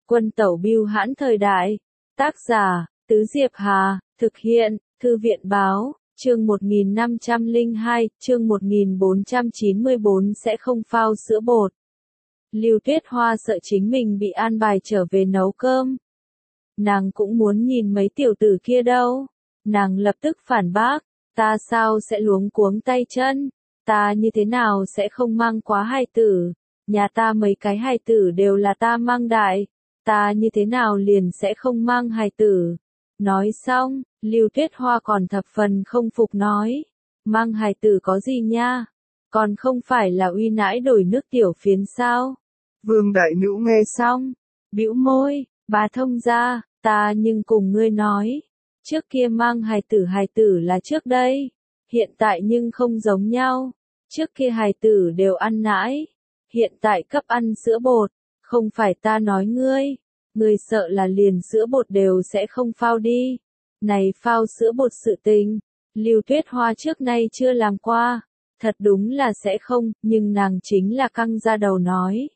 Quân tẩu bưu hãn thời đại. Tác giả, Tứ Diệp Hà, thực hiện, Thư viện báo, chương 1502, chương 1494 sẽ không phao sữa bột. Lưu Tuyết Hoa sợ chính mình bị an bài trở về nấu cơm. Nàng cũng muốn nhìn mấy tiểu tử kia đâu. Nàng lập tức phản bác, ta sao sẽ luống cuống tay chân, ta như thế nào sẽ không mang quá hài tử, nhà ta mấy cái hài tử đều là ta mang đại, ta như thế nào liền sẽ không mang hài tử. Nói xong, Lưu Tuyết Hoa còn thập phần không phục nói, mang hài tử có gì nha, còn không phải là uy nãi đổi nước tiểu phiến sao. Vương đại nữ nghe xong, bĩu môi, bà thông gia, ta nhưng cùng ngươi nói, trước kia mang hài tử là trước đây, hiện tại nhưng không giống nhau, trước kia hài tử đều ăn nãi, hiện tại cấp ăn sữa bột, không phải ta nói ngươi sợ là liền sữa bột đều sẽ không phao đi. Này phao sữa bột sự tình, Lưu Tuyết Hoa trước nay chưa làm qua, thật đúng là sẽ không, nhưng nàng chính là căng ra đầu nói.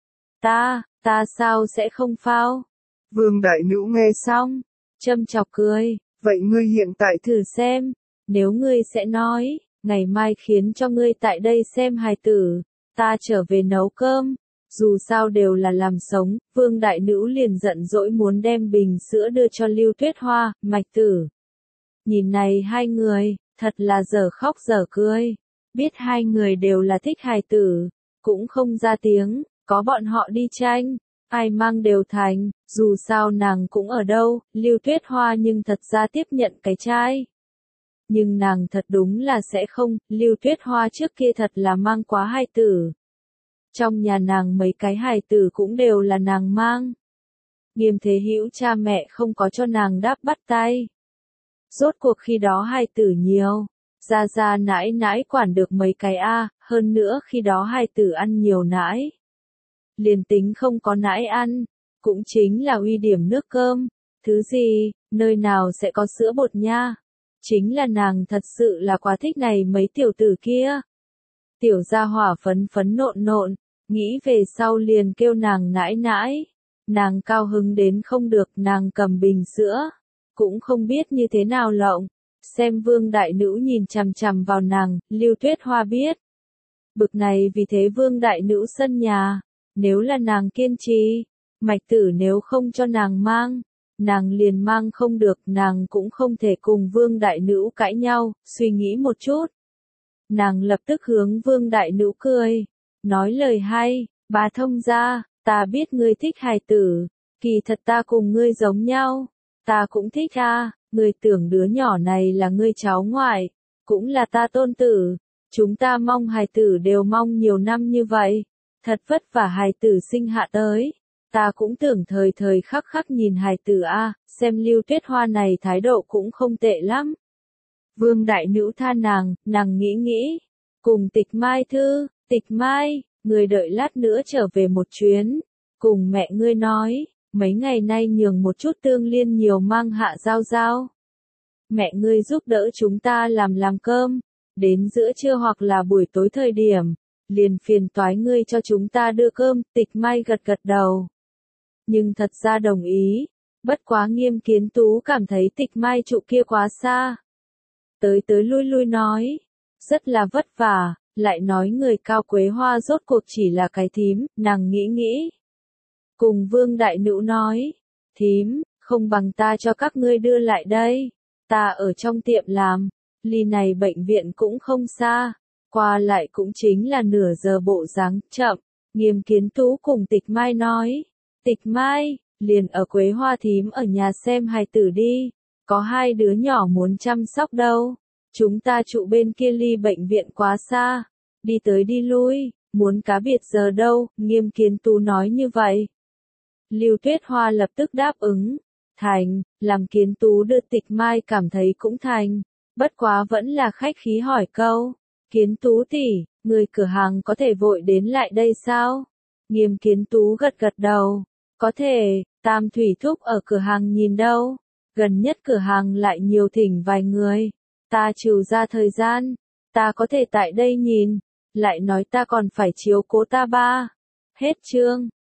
Ta sao sẽ không phao? Vương đại nữ nghe xong, châm chọc cười. Vậy ngươi hiện tại thử xem, nếu ngươi sẽ nói, ngày mai khiến cho ngươi tại đây xem hài tử, ta trở về nấu cơm, dù sao đều là làm sống, Vương đại nữ liền giận dỗi muốn đem bình sữa đưa cho Lưu Tuyết Hoa, Mạch Tử. Nhìn này hai người, thật là dở khóc dở cười, biết hai người đều là thích hài tử, cũng không ra tiếng, có bọn họ đi tranh. Ai mang đều thành, dù sao nàng cũng ở đâu, Lưu Tuyết Hoa nhưng thật ra tiếp nhận cái trai. Nhưng nàng thật đúng là sẽ không, Lưu Tuyết Hoa trước kia thật là mang quá hài tử. Trong nhà nàng mấy cái hài tử cũng đều là nàng mang. Nghiêm Thế Hữu cha mẹ không có cho nàng đáp bắt tay. Rốt cuộc khi đó hài tử nhiều, ra nãi nãi quản được mấy cái hơn nữa khi đó hài tử ăn nhiều nãi. Liền tính không có nãi ăn, cũng chính là uy điểm nước cơm, thứ gì, nơi nào sẽ có sữa bột nha. Chính là nàng thật sự là quá thích này mấy tiểu tử kia. Tiểu gia hỏa phấn phấn nộn, nghĩ về sau liền kêu nàng nãi nãi. Nàng cao hứng đến không được, nàng cầm bình sữa, cũng không biết như thế nào lộng. Xem Vương đại nữ nhìn chằm chằm vào nàng, Lưu Tuyết Hoa biết. Bực này vì thế Vương đại nữ sân nhà. Nếu là nàng kiên trì, Mạch Tử nếu không cho nàng mang, nàng liền mang không được, nàng cũng không thể cùng Vương đại nữ cãi nhau, suy nghĩ một chút. Nàng lập tức hướng Vương đại nữ cười, nói lời hay, bà thông gia, ta biết ngươi thích hài tử, kỳ thật ta cùng ngươi giống nhau, ta cũng thích ngươi tưởng đứa nhỏ này là ngươi cháu ngoại, cũng là ta tôn tử, chúng ta mong hài tử đều mong nhiều năm như vậy. Thật vất vả hài tử sinh hạ tới, ta cũng tưởng thời thời khắc khắc nhìn hài tử xem Lưu Tuyết Hoa này thái độ cũng không tệ lắm. Vương đại nữ tha nàng nghĩ, cùng Tịch Mai thư, Tịch Mai, người đợi lát nữa trở về một chuyến, cùng mẹ ngươi nói, mấy ngày nay nhường một chút Tương Liên nhiều mang hạ giao. Mẹ ngươi giúp đỡ chúng ta làm cơm, đến giữa trưa hoặc là buổi tối thời điểm. Liền phiền toái ngươi cho chúng ta đưa cơm, Tịch Mai gật đầu. Nhưng thật ra đồng ý, bất quá Nghiêm Kiến Tú cảm thấy Tịch Mai trụ kia quá xa. Tới lui nói, rất là vất vả, lại nói người Cao Quế Hoa rốt cuộc chỉ là cái thím, nàng nghĩ. Cùng Vương đại nữ nói, thím, không bằng ta cho các ngươi đưa lại đây, ta ở trong tiệm làm, ly này bệnh viện cũng không xa. Qua lại cũng chính là nửa giờ bộ dáng, chậm, Nghiêm Kiến Tú cùng Tịch Mai nói, Tịch Mai, liền ở Quế Hoa thím ở nhà xem hài tử đi, có hai đứa nhỏ muốn chăm sóc đâu, chúng ta trụ bên kia ly bệnh viện quá xa, đi tới đi lui, muốn cá biệt giờ đâu, Nghiêm Kiến Tú nói như vậy. Lưu Tuyết Hoa lập tức đáp ứng, thành, làm Kiến Tú đưa Tịch Mai cảm thấy cũng thành, bất quá vẫn là khách khí hỏi câu. Kiến Tú tỷ, người cửa hàng có thể vội đến lại đây sao? Nghiêm Kiến Tú gật đầu, có thể, Tam Thủy Thúc ở cửa hàng nhìn đâu, gần nhất cửa hàng lại nhiều thỉnh vài người, ta trừ ra thời gian, ta có thể tại đây nhìn, lại nói ta còn phải chiếu cố ta ba. Hết chương.